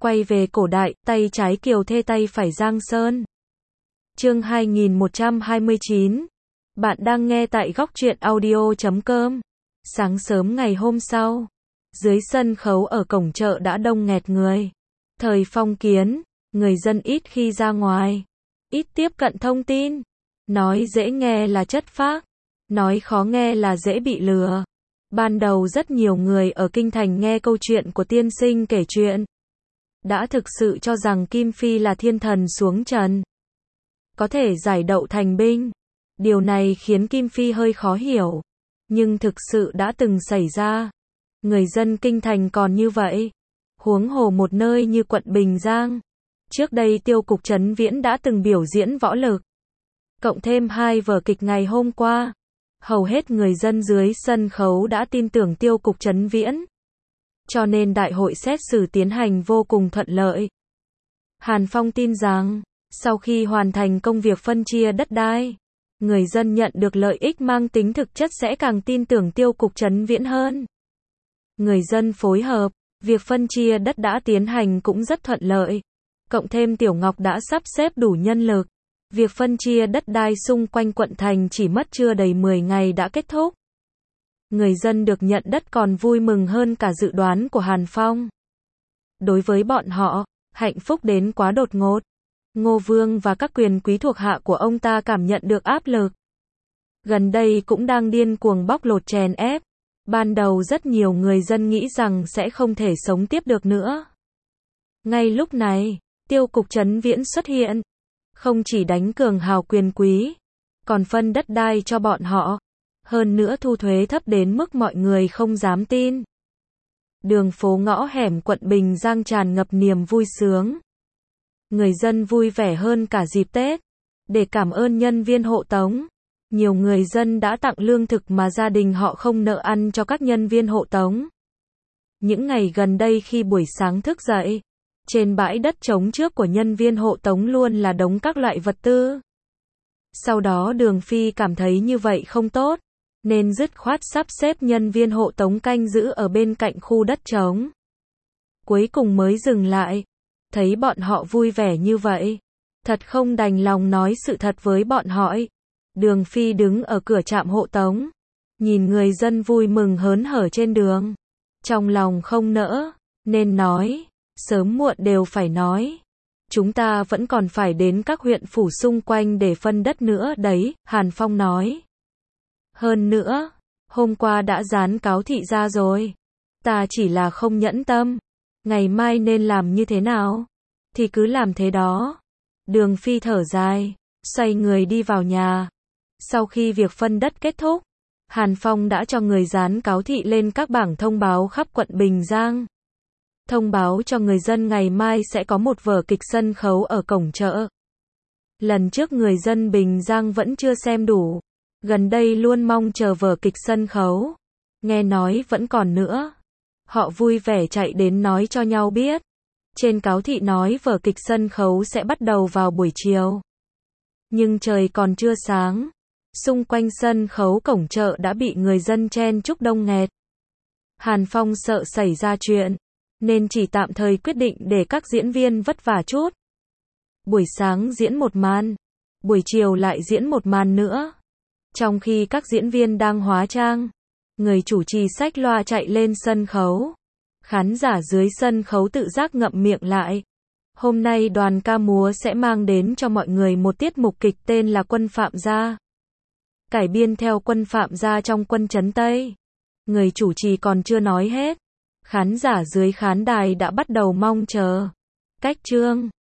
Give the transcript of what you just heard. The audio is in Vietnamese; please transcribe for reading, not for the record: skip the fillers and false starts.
Quay về cổ đại, tay trái Kiều Thê tay phải Giang Sơn. Chương 2129. Bạn đang nghe tại góc truyện audio.com. Sáng sớm ngày hôm sau, dưới sân khấu ở cổng chợ đã đông nghẹt người. Thời phong kiến, người dân ít khi ra ngoài, ít tiếp cận thông tin. Nói dễ nghe là chất phác, nói khó nghe là dễ bị lừa. Ban đầu rất nhiều người ở kinh thành nghe câu chuyện của tiên sinh kể chuyện, đã thực sự cho rằng Kim Phi là thiên thần xuống trần, có thể giải đậu thành binh. Điều này khiến Kim Phi hơi khó hiểu, nhưng thực sự đã từng xảy ra. Người dân kinh thành còn như vậy, huống hồ một nơi như quận Bình Giang. Trước đây Tiêu Cục Trấn Viễn đã từng biểu diễn võ lực, cộng thêm 2 vở kịch ngày hôm qua, hầu hết người dân dưới sân khấu đã tin tưởng Tiêu Cục Trấn Viễn. Cho nên đại hội xét xử tiến hành vô cùng thuận lợi. Hàn Phong tin rằng, sau khi hoàn thành công việc phân chia đất đai, người dân nhận được lợi ích mang tính thực chất sẽ càng tin tưởng Tiêu Cục Trấn Viễn hơn. Người dân phối hợp, việc phân chia đất đã tiến hành cũng rất thuận lợi. Cộng thêm Tiểu Ngọc đã sắp xếp đủ nhân lực, việc phân chia đất đai xung quanh quận thành chỉ mất chưa đầy 10 ngày đã kết thúc. Người dân được nhận đất còn vui mừng hơn cả dự đoán của Hàn Phong. Đối với bọn họ, hạnh phúc đến quá đột ngột. Ngô Vương và các quyền quý thuộc hạ của ông ta cảm nhận được áp lực. Gần đây cũng đang điên cuồng bóc lột chèn ép. Ban đầu rất nhiều người dân nghĩ rằng sẽ không thể sống tiếp được nữa. Ngay lúc này, Tiêu Cục Trấn Viễn xuất hiện. Không chỉ đánh cường hào quyền quý, còn phân đất đai cho bọn họ. Hơn nữa thu thuế thấp đến mức mọi người không dám tin. Đường phố ngõ hẻm quận Bình Giang tràn ngập niềm vui sướng. Người dân vui vẻ hơn cả dịp Tết. Để cảm ơn nhân viên hộ tống, nhiều người dân đã tặng lương thực mà gia đình họ không nợ ăn cho các nhân viên hộ tống. Những ngày gần đây khi buổi sáng thức dậy, trên bãi đất trống trước của nhân viên hộ tống luôn là đống các loại vật tư. Sau đó Đường Phi cảm thấy như vậy không tốt, nên dứt khoát sắp xếp nhân viên hộ tống canh giữ ở bên cạnh khu đất trống. Cuối cùng mới dừng lại. Thấy bọn họ vui vẻ như vậy, thật không đành lòng nói sự thật với bọn họ. Đường Phi đứng ở cửa trạm hộ tống, nhìn người dân vui mừng hớn hở trên đường. Trong lòng không nỡ, nên nói, sớm muộn đều phải nói. Chúng ta vẫn còn phải đến các huyện phủ xung quanh để phân đất nữa đấy, Hàn Phong nói. Hơn nữa, hôm qua đã dán cáo thị ra rồi. Ta chỉ là không nhẫn tâm. Ngày mai nên làm như thế nào? Thì cứ làm thế đó. Đường Phi thở dài, xoay người đi vào nhà. Sau khi việc phân đất kết thúc, Hàn Phong đã cho người dán cáo thị lên các bảng thông báo khắp quận Bình Giang. Thông báo cho người dân ngày mai sẽ có một vở kịch sân khấu ở cổng chợ. Lần trước người dân Bình Giang vẫn chưa xem đủ. Gần đây luôn mong chờ vở kịch sân khấu. Nghe nói vẫn còn nữa. Họ vui vẻ chạy đến nói cho nhau biết. Trên cáo thị nói vở kịch sân khấu sẽ bắt đầu vào buổi chiều. Nhưng trời còn chưa sáng. Xung quanh sân khấu cổng chợ đã bị người dân chen chúc đông nghẹt. Hàn Phong sợ xảy ra chuyện, nên chỉ tạm thời quyết định để các diễn viên vất vả chút. Buổi sáng diễn một màn, buổi chiều lại diễn một màn nữa. Trong khi các diễn viên đang hóa trang, người chủ trì xách loa chạy lên sân khấu. Khán giả dưới sân khấu tự giác ngậm miệng lại. Hôm nay đoàn ca múa sẽ mang đến cho mọi người một tiết mục kịch tên là Quân Phạm Gia. Cải biên theo Quân Phạm Gia trong Quân Trấn Tây. Người chủ trì còn chưa nói hết. Khán giả dưới khán đài đã bắt đầu mong chờ. Cách chương